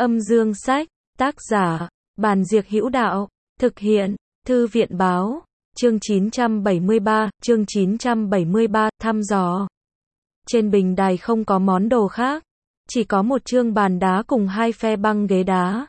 Âm dương sách, tác giả, Bàn Diệc Hữu Đạo, thực hiện, Thư viện Báo, chương 973, thăm dò. Trên bình đài không có món đồ khác, chỉ có một chương bàn đá cùng hai phe băng ghế đá.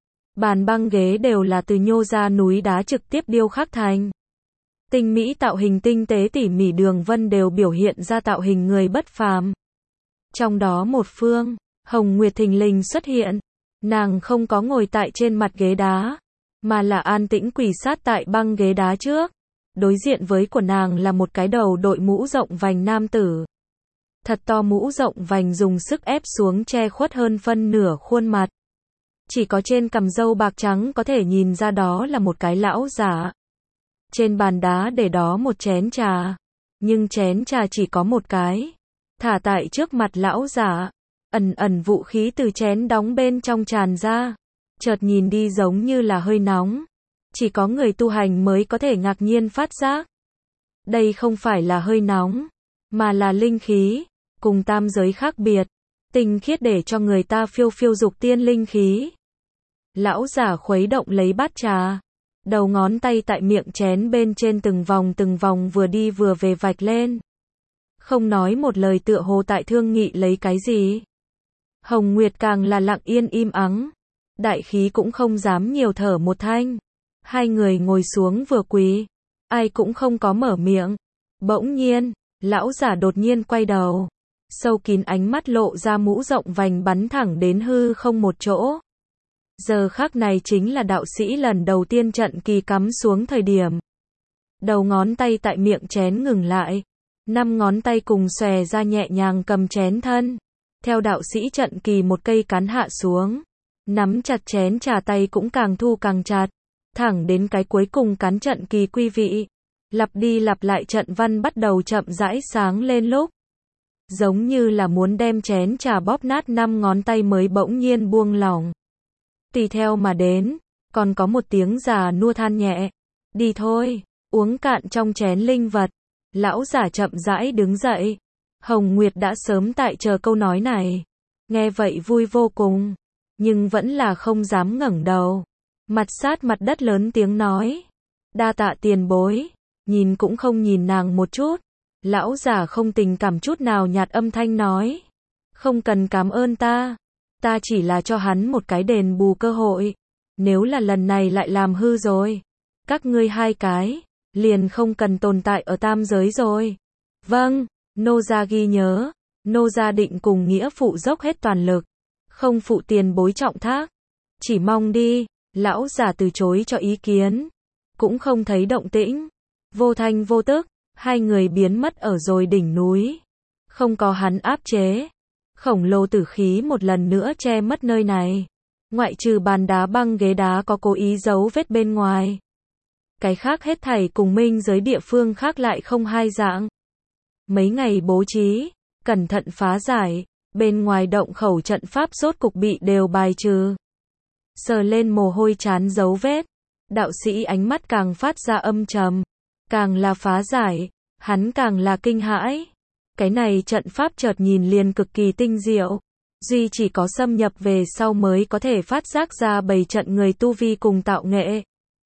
Bàn băng ghế đều là từ nhô ra núi đá trực tiếp điêu khắc thành. Tinh mỹ tạo hình tinh tế tỉ mỉ đường vân đều biểu hiện ra tạo hình người bất phàm. Trong đó một phương, Hồng Nguyệt thình lình xuất hiện. Nàng không có ngồi tại trên mặt ghế đá, mà là an tĩnh quỳ sát tại băng ghế đá trước. Đối diện với của nàng là một cái đầu đội mũ rộng vành nam tử. Thật to mũ rộng vành dùng sức ép xuống che khuất hơn phân nửa khuôn mặt. Chỉ có trên cằm râu bạc trắng có thể nhìn ra đó là một cái lão giả. Trên bàn đá để đó một chén trà, nhưng chén trà chỉ có một cái, thả tại trước mặt lão giả. Ẩn ẩn vũ khí từ chén đóng bên trong tràn ra, chợt nhìn đi giống như là hơi nóng. Chỉ có người tu hành mới có thể ngạc nhiên phát giác. Đây không phải là hơi nóng, mà là linh khí, cùng tam giới khác biệt, tinh khiết để cho người ta phiêu phiêu dục tiên linh khí. Lão giả khuấy động lấy bát trà, đầu ngón tay tại miệng chén bên trên từng vòng vừa đi vừa về vạch lên. Không nói một lời tựa hồ tại thương nghị lấy cái gì. Hồng Nguyệt càng là lặng yên im ắng, đại khí cũng không dám nhiều thở một thanh. Hai người ngồi xuống vừa quỳ, ai cũng không có mở miệng. Bỗng nhiên, lão giả đột nhiên quay đầu, sâu kín ánh mắt lộ ra mũ rộng vành bắn thẳng đến hư không một chỗ. Giờ khắc này chính là đạo sĩ lần đầu tiên trận kỳ cắm xuống thời điểm. Đầu ngón tay tại miệng chén ngừng lại, 5 ngón tay cùng xòe ra nhẹ nhàng cầm chén thân. Theo đạo sĩ trận kỳ một cây cán hạ xuống, nắm chặt chén trà tay cũng càng thu càng chặt, thẳng đến cái cuối cùng cán trận kỳ quy vị. Lặp đi lặp lại trận văn bắt đầu chậm rãi sáng lên lúc. Giống như là muốn đem chén trà bóp nát 5 ngón tay mới bỗng nhiên buông lỏng. Tùy theo mà đến, còn có một tiếng già nua than nhẹ. Đi thôi, uống cạn trong chén linh vật. Lão giả chậm rãi đứng dậy. Hồng Nguyệt đã sớm tại chờ câu nói này. Nghe vậy vui vô cùng, nhưng vẫn là không dám ngẩng đầu. Mặt sát mặt đất lớn tiếng nói. Đa tạ tiền bối. Nhìn cũng không nhìn nàng một chút. Lão giả không tình cảm chút nào nhạt âm thanh nói. Không cần cảm ơn ta. Ta chỉ là cho hắn một cái đền bù cơ hội. Nếu là lần này lại làm hư rồi, các ngươi hai cái liền không cần tồn tại ở tam giới rồi. Vâng, nô gia ghi nhớ. Nô gia định cùng nghĩa phụ dốc hết toàn lực, không phụ tiền bối trọng thác. Chỉ mong đi. Lão giả từ chối cho ý kiến, cũng không thấy động tĩnh. Vô thanh vô tức, hai người biến mất ở rồi đỉnh núi. Không có hắn áp chế, khổng lồ tử khí một lần nữa che mất nơi này. Ngoại trừ bàn đá băng ghế đá có cố ý giấu vết bên ngoài, cái khác hết thảy cùng minh giới địa phương khác lại không hai dạng. Mấy ngày bố trí, cẩn thận phá giải, bên ngoài động khẩu trận pháp rốt cục bị đều bài trừ. Sờ lên mồ hôi chán dấu vết, đạo sĩ ánh mắt càng phát ra âm trầm. Càng là phá giải, hắn càng là kinh hãi. Cái này trận pháp chợt nhìn liền cực kỳ tinh diệu. Duy chỉ có xâm nhập về sau mới có thể phát giác ra bầy trận người tu vi cùng tạo nghệ.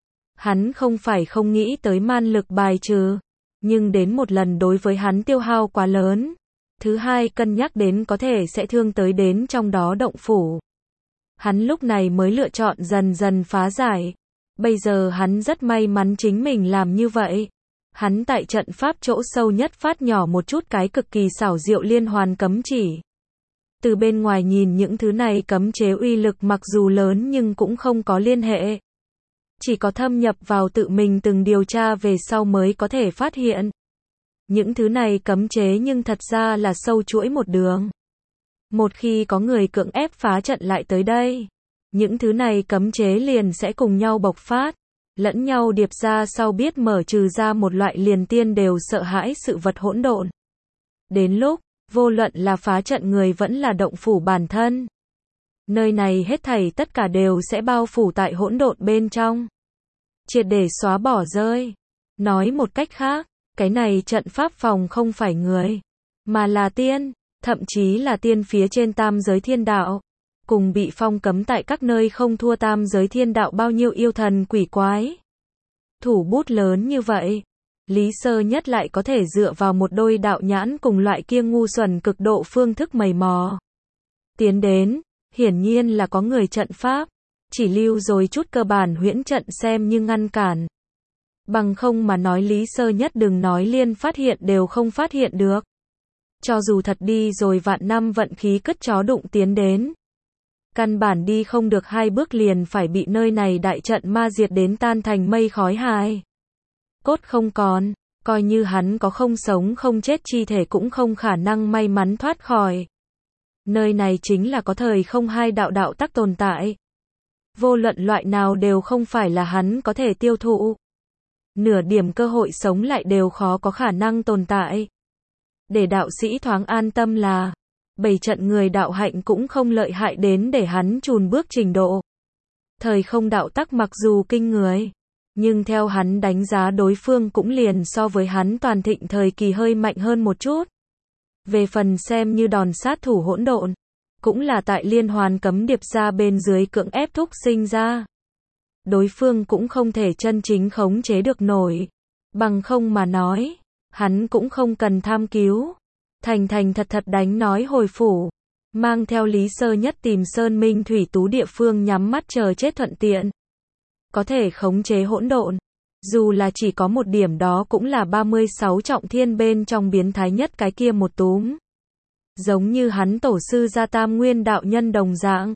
Hắn không phải không nghĩ tới man lực bài trừ, nhưng đến một lần đối với hắn tiêu hao quá lớn. Thứ hai cân nhắc đến có thể sẽ thương tới đến trong đó động phủ. Hắn lúc này mới lựa chọn dần dần phá giải. Bây giờ hắn rất may mắn chính mình làm như vậy. Hắn tại trận pháp chỗ sâu nhất phát nhỏ một chút cái cực kỳ xảo diệu liên hoàn cấm chỉ. Từ bên ngoài nhìn những thứ này cấm chế uy lực mặc dù lớn nhưng cũng không có liên hệ. Chỉ có thâm nhập vào tự mình từng điều tra về sau mới có thể phát hiện. Những thứ này cấm chế nhưng thật ra là sâu chuỗi một đường. Một khi có người cưỡng ép phá trận lại tới đây, những thứ này cấm chế liền sẽ cùng nhau bộc phát, lẫn nhau điệp ra sau biết mở trừ ra một loại liền tiên đều sợ hãi sự vật hỗn độn. Đến lúc, vô luận là phá trận người vẫn là động phủ bản thân. Nơi này hết thảy tất cả đều sẽ bao phủ tại hỗn độn bên trong. Triệt để xóa bỏ rơi. Nói một cách khác, cái này trận pháp phòng không phải người, mà là tiên, thậm chí là tiên phía trên tam giới thiên đạo. cùng bị phong cấm tại các nơi không thua tam giới thiên đạo bao nhiêu yêu thần quỷ quái. Thủ bút lớn như vậy, Lý Sơ Nhất lại có thể dựa vào một đôi đạo nhãn cùng loại kia ngu xuẩn cực độ phương thức mày mò tiến đến, hiển nhiên là có người trận pháp, chỉ lưu rồi chút cơ bản huyễn trận xem như ngăn cản. Bằng không mà nói Lý Sơ Nhất đừng nói liên phát hiện đều không phát hiện được. Cho dù thật đi rồi vạn năm vận khí cất chó đụng tiến đến, căn bản đi không được 2 bước liền phải bị nơi này đại trận ma diệt đến tan thành mây khói hài cốt không còn, coi như hắn có không sống không chết chi thể cũng không khả năng may mắn thoát khỏi. Nơi này chính là có thời không hai đạo đạo tắc tồn tại. Vô luận loại nào đều không phải là hắn có thể tiêu thụ. Nửa điểm cơ hội sống lại đều khó có khả năng tồn tại. Để đạo sĩ thoáng an tâm là, 7 trận người đạo hạnh cũng không lợi hại đến để hắn chùn bước trình độ. Thời không đạo tắc mặc dù kinh người, nhưng theo hắn đánh giá đối phương cũng liền so với hắn toàn thịnh thời kỳ hơi mạnh hơn một chút. Về phần xem như đòn sát thủ hỗn độn, cũng là tại liên hoàn cấm điệp ra bên dưới cưỡng ép thúc sinh ra. Đối phương cũng không thể chân chính khống chế được nổi. Bằng không mà nói, hắn cũng không cần tham cứu. Thành thành thật thật đánh nói hồi phủ. Mang theo Lý Sơ Nhất tìm Sơn Minh Thủy Tú địa phương nhắm mắt chờ chết thuận tiện. Có thể khống chế hỗn độn. Dù là chỉ có một điểm đó cũng là 36 trọng thiên bên trong biến thái nhất cái kia một túm. Giống như hắn tổ sư gia Tam Nguyên đạo nhân đồng dạng.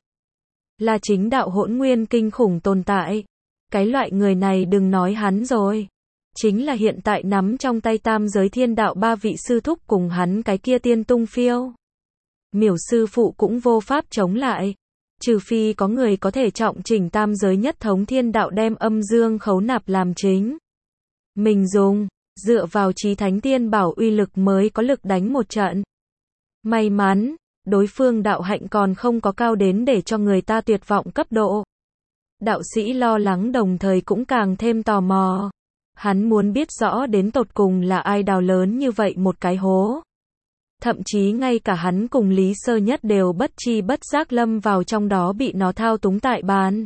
Là chính đạo hỗn nguyên kinh khủng tồn tại. Cái loại người này đừng nói hắn rồi. Chính là hiện tại nắm trong tay tam giới thiên đạo 3 vị sư thúc cùng hắn cái kia tiên tung phiêu. Miểu sư phụ cũng vô pháp chống lại. Trừ phi có người có thể trọng chỉnh tam giới nhất thống thiên đạo đem âm dương khấu nạp làm chính. Mình dùng, dựa vào chí thánh tiên bảo uy lực mới có lực đánh một trận. May mắn, đối phương đạo hạnh còn không có cao đến để cho người ta tuyệt vọng cấp độ. Đạo sĩ lo lắng đồng thời cũng càng thêm tò mò. Hắn muốn biết rõ đến tột cùng là ai đào lớn như vậy một cái hố. Thậm chí ngay cả hắn cùng Lý Sơ Nhất đều bất chi bất giác lâm vào trong đó bị nó thao túng tại bàn.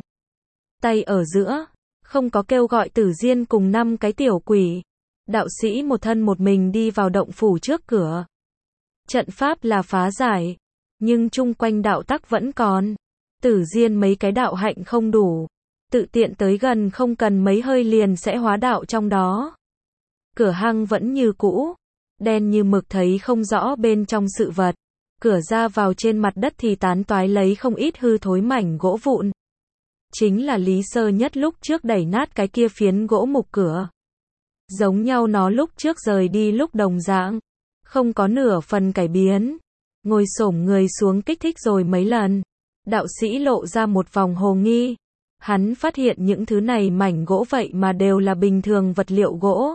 Tay ở giữa, không có kêu gọi Tử Diên cùng 5 cái tiểu quỷ. Đạo sĩ một thân một mình đi vào động phủ trước cửa. Trận pháp là phá giải, nhưng chung quanh đạo tắc vẫn còn. Tử Diên mấy cái đạo hạnh không đủ, tự tiện tới gần không cần mấy hơi liền sẽ hóa đạo trong đó. Cửa hang vẫn như cũ, đen như mực thấy không rõ bên trong sự vật. Cửa ra vào trên mặt đất thì tán toái lấy không ít hư thối mảnh gỗ vụn. Chính là Lý Sơ Nhất lúc trước đẩy nát cái kia phiến gỗ mục cửa. Giống nhau nó lúc trước rời đi lúc đồng dạng. Không có nửa phần cải biến. Ngồi xổm người xuống kích thích rồi mấy lần. Đạo sĩ lộ ra một vòng hồ nghi. Hắn phát hiện những thứ này mảnh gỗ vậy mà đều là bình thường vật liệu gỗ.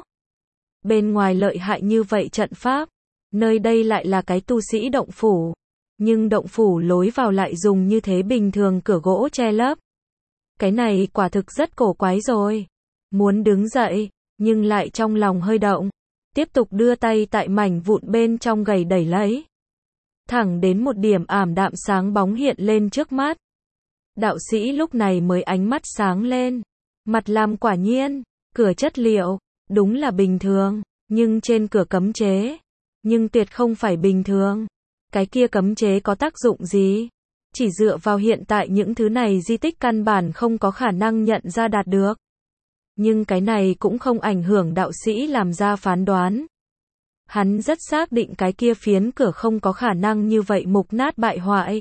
Bên ngoài lợi hại như vậy trận pháp. Nơi đây lại là cái tu sĩ động phủ. Nhưng động phủ lối vào lại dùng như thế bình thường cửa gỗ che lấp. Cái này quả thực rất cổ quái rồi. Muốn đứng dậy, nhưng lại trong lòng hơi động. Tiếp tục đưa tay tại mảnh vụn bên trong gầy đẩy lấy. Thẳng đến một điểm ảm đạm sáng bóng hiện lên trước mắt. Đạo sĩ lúc này mới ánh mắt sáng lên. Mặt làm quả nhiên, cửa chất liệu, đúng là bình thường, nhưng trên cửa cấm chế. Nhưng tuyệt không phải bình thường. Cái kia cấm chế có tác dụng gì? Chỉ dựa vào hiện tại những thứ này di tích căn bản không có khả năng nhận ra đạt được. Nhưng cái này cũng không ảnh hưởng đạo sĩ làm ra phán đoán. Hắn rất xác định cái kia phiến cửa không có khả năng như vậy mục nát bại hoại.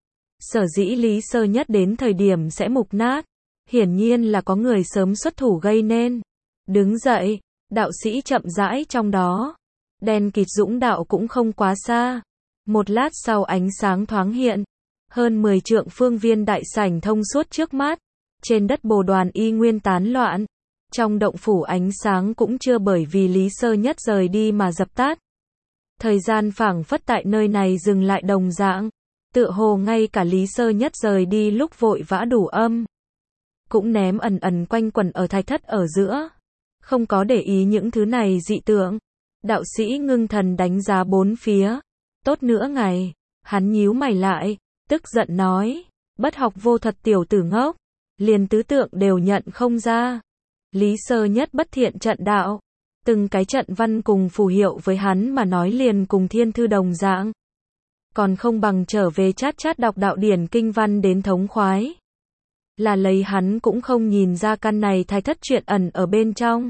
Sở dĩ Lý Sơ Nhất đến thời điểm sẽ mục nát. Hiển nhiên là có người sớm xuất thủ gây nên. Đứng dậy, đạo sĩ chậm rãi trong đó. Đen kịt dũng đạo cũng không quá xa. Một lát sau ánh sáng thoáng hiện. Hơn 10 trượng phương viên đại sảnh thông suốt trước mắt. Trên đất bồ đoàn y nguyên tán loạn. Trong động phủ ánh sáng cũng chưa bởi vì Lý Sơ Nhất rời đi mà dập tắt. Thời gian phảng phất tại nơi này dừng lại đồng dạng. Tựa hồ ngay cả Lý Sơ Nhất rời đi lúc vội vã đủ âm. Cũng ném ẩn ẩn quanh quẩn ở thạch thất ở giữa. Không có để ý những thứ này dị tượng. Đạo sĩ ngưng thần đánh giá bốn phía. Tốt nữa ngày. Hắn nhíu mày lại. Tức giận nói. Bất học vô thuật tiểu tử ngốc, liền tứ tượng đều nhận không ra. Lý Sơ Nhất bất thiện trận đạo, từng cái trận văn cùng phù hiệu với hắn mà nói liền cùng thiên thư đồng dạng. Còn không bằng trở về chát chát đọc đạo điển kinh văn đến thống khoái. Là lấy hắn cũng không nhìn ra căn này thạch thất chuyện ẩn ở bên trong.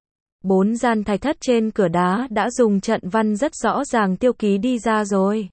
4 gian thạch thất trên cửa đá đã dùng trận văn rất rõ ràng tiêu ký đi ra rồi.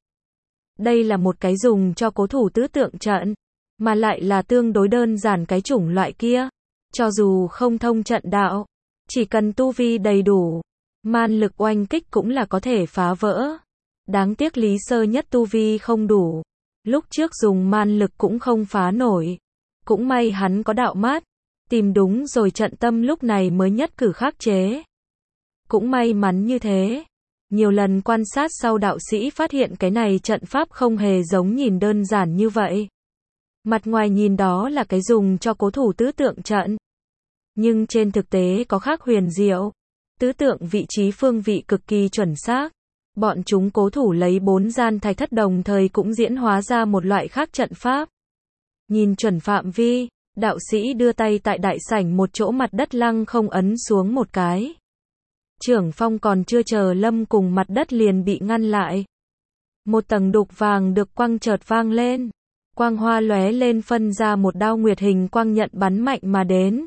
Đây là một cái dùng cho cố thủ tứ tượng trận, mà lại là tương đối đơn giản cái chủng loại kia. Cho dù không thông trận đạo, chỉ cần tu vi đầy đủ, man lực oanh kích cũng là có thể phá vỡ. Đáng tiếc Lý Sơ Nhất tu vi không đủ, lúc trước dùng man lực cũng không phá nổi. Cũng may hắn có đạo mát, tìm đúng rồi trận tâm lúc này mới nhất cử khắc chế. Cũng may mắn như thế. Nhiều lần quan sát sau đạo sĩ phát hiện cái này trận pháp không hề giống nhìn đơn giản như vậy. Mặt ngoài nhìn đó là cái dùng cho cố thủ tứ tượng trận. Nhưng trên thực tế có khác huyền diệu. Tứ tượng vị trí phương vị cực kỳ chuẩn xác. Bọn chúng cố thủ lấy 4 gian thạch thất đồng thời cũng diễn hóa ra một loại khác trận pháp. Nhìn chuẩn phạm vi, đạo sĩ đưa tay tại đại sảnh một chỗ mặt đất lăng không ấn xuống một cái. Trưởng phong còn chưa chờ lâm cùng mặt đất liền bị ngăn lại. Một tầng đục vàng được quăng chợt vang lên. Quang hoa lóe lên phân ra một đao nguyệt hình quang nhận bắn mạnh mà đến.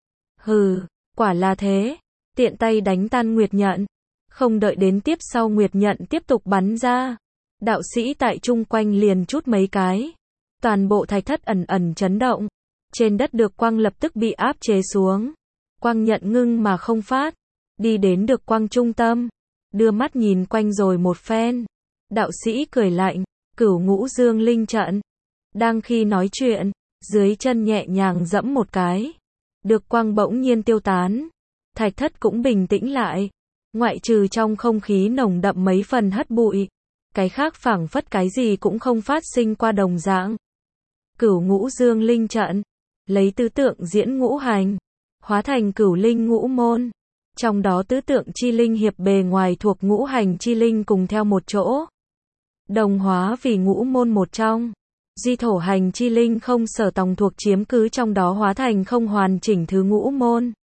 Hừ, quả là thế. Tiện tay đánh tan nguyệt nhận. Không đợi đến tiếp sau nguyệt nhận tiếp tục bắn ra. Đạo sĩ tại chung quanh liền chút mấy cái. Toàn bộ thạch thất ẩn ẩn chấn động. Trên đất được quang lập tức bị áp chế xuống. Quang nhận ngưng mà không phát. Đi đến được quang trung tâm. Đưa mắt nhìn quanh rồi một phen. Đạo sĩ cười lạnh. Cửu ngũ dương linh trận. Đang khi nói chuyện, dưới chân nhẹ nhàng dẫm một cái. Được quang bỗng nhiên tiêu tán. Thạch thất cũng bình tĩnh lại. Ngoại trừ trong không khí nồng đậm mấy phần hất bụi. Cái khác phảng phất cái gì cũng không phát sinh qua đồng dạng. Cửu ngũ dương linh trận. Lấy tứ tượng diễn ngũ hành. Hóa thành cửu linh ngũ môn. Trong đó tứ tượng chi linh hiệp bề ngoài thuộc ngũ hành chi linh cùng theo một chỗ. Đồng hóa vì ngũ môn một trong. Di thổ hành chi linh không sở tòng thuộc chiếm cứ trong đó hóa thành không hoàn chỉnh thứ ngũ môn.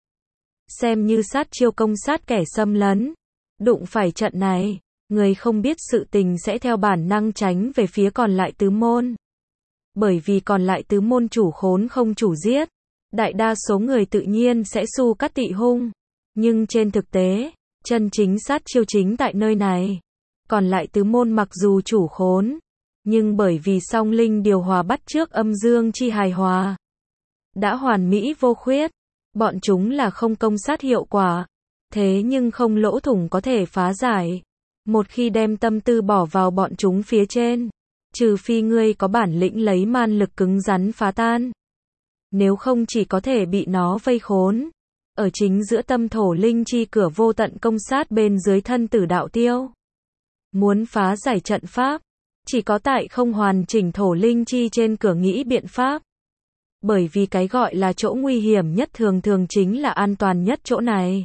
Xem như sát chiêu công sát kẻ xâm lấn. Đụng phải trận này, người không biết sự tình sẽ theo bản năng tránh về phía còn lại tứ môn. Bởi vì còn lại tứ môn chủ khốn không chủ giết. Đại đa số người tự nhiên sẽ su cắt tị hung. Nhưng trên thực tế, chân chính sát chiêu chính tại nơi này. Còn lại tứ môn mặc dù chủ khốn, nhưng bởi vì song linh điều hòa bắt chước âm dương chi hài hòa, đã hoàn mỹ vô khuyết, bọn chúng là không công sát hiệu quả, thế nhưng không lỗ thủng có thể phá giải. Một khi đem tâm tư bỏ vào bọn chúng phía trên, trừ phi ngươi có bản lĩnh lấy man lực cứng rắn phá tan, nếu không chỉ có thể bị nó vây khốn. Ở chính giữa tâm thổ linh chi cửa vô tận công sát bên dưới thân tử đạo tiêu. Muốn phá giải trận pháp, chỉ có tại không hoàn chỉnh thổ linh chi trên cửa nghĩ biện pháp. Bởi vì cái gọi là chỗ nguy hiểm nhất thường thường chính là an toàn nhất chỗ này.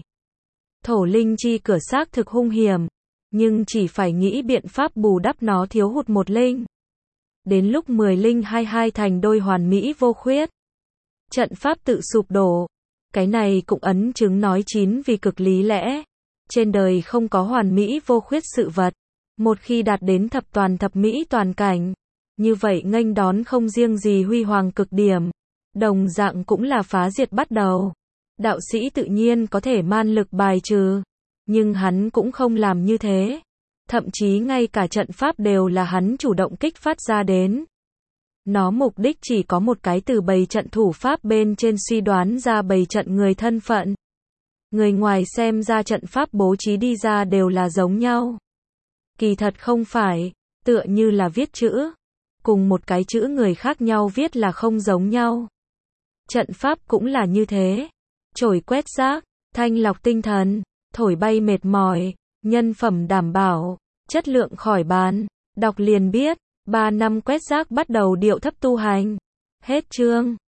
Thổ linh chi cửa xác thực hung hiểm, nhưng chỉ phải nghĩ biện pháp bù đắp nó thiếu hụt một linh. Đến lúc 10 linh 22 thành đôi hoàn mỹ vô khuyết. Trận pháp tự sụp đổ. Cái này cũng ấn chứng nói chín vì cực lý lẽ. Trên đời không có hoàn mỹ vô khuyết sự vật. Một khi đạt đến thập toàn thập mỹ toàn cảnh, như vậy nghênh đón không riêng gì huy hoàng cực điểm, đồng dạng cũng là phá diệt bắt đầu. Đạo sĩ tự nhiên có thể man lực bài trừ, nhưng hắn cũng không làm như thế. Thậm chí ngay cả trận pháp đều là hắn chủ động kích phát ra đến. Nó mục đích chỉ có một cái, từ bày trận thủ pháp bên trên suy đoán ra bày trận người thân phận. Người ngoài xem ra trận pháp bố trí đi ra đều là giống nhau. Kỳ thật không phải, tựa như là viết chữ. Cùng một cái chữ người khác nhau viết là không giống nhau. Trận pháp cũng là như thế. Trổi quét rác, thanh lọc tinh thần, thổi bay mệt mỏi, nhân phẩm đảm bảo, chất lượng khỏi bàn. Đọc liền biết, 3 năm quét rác bắt đầu điệu thấp tu hành. Hết chương.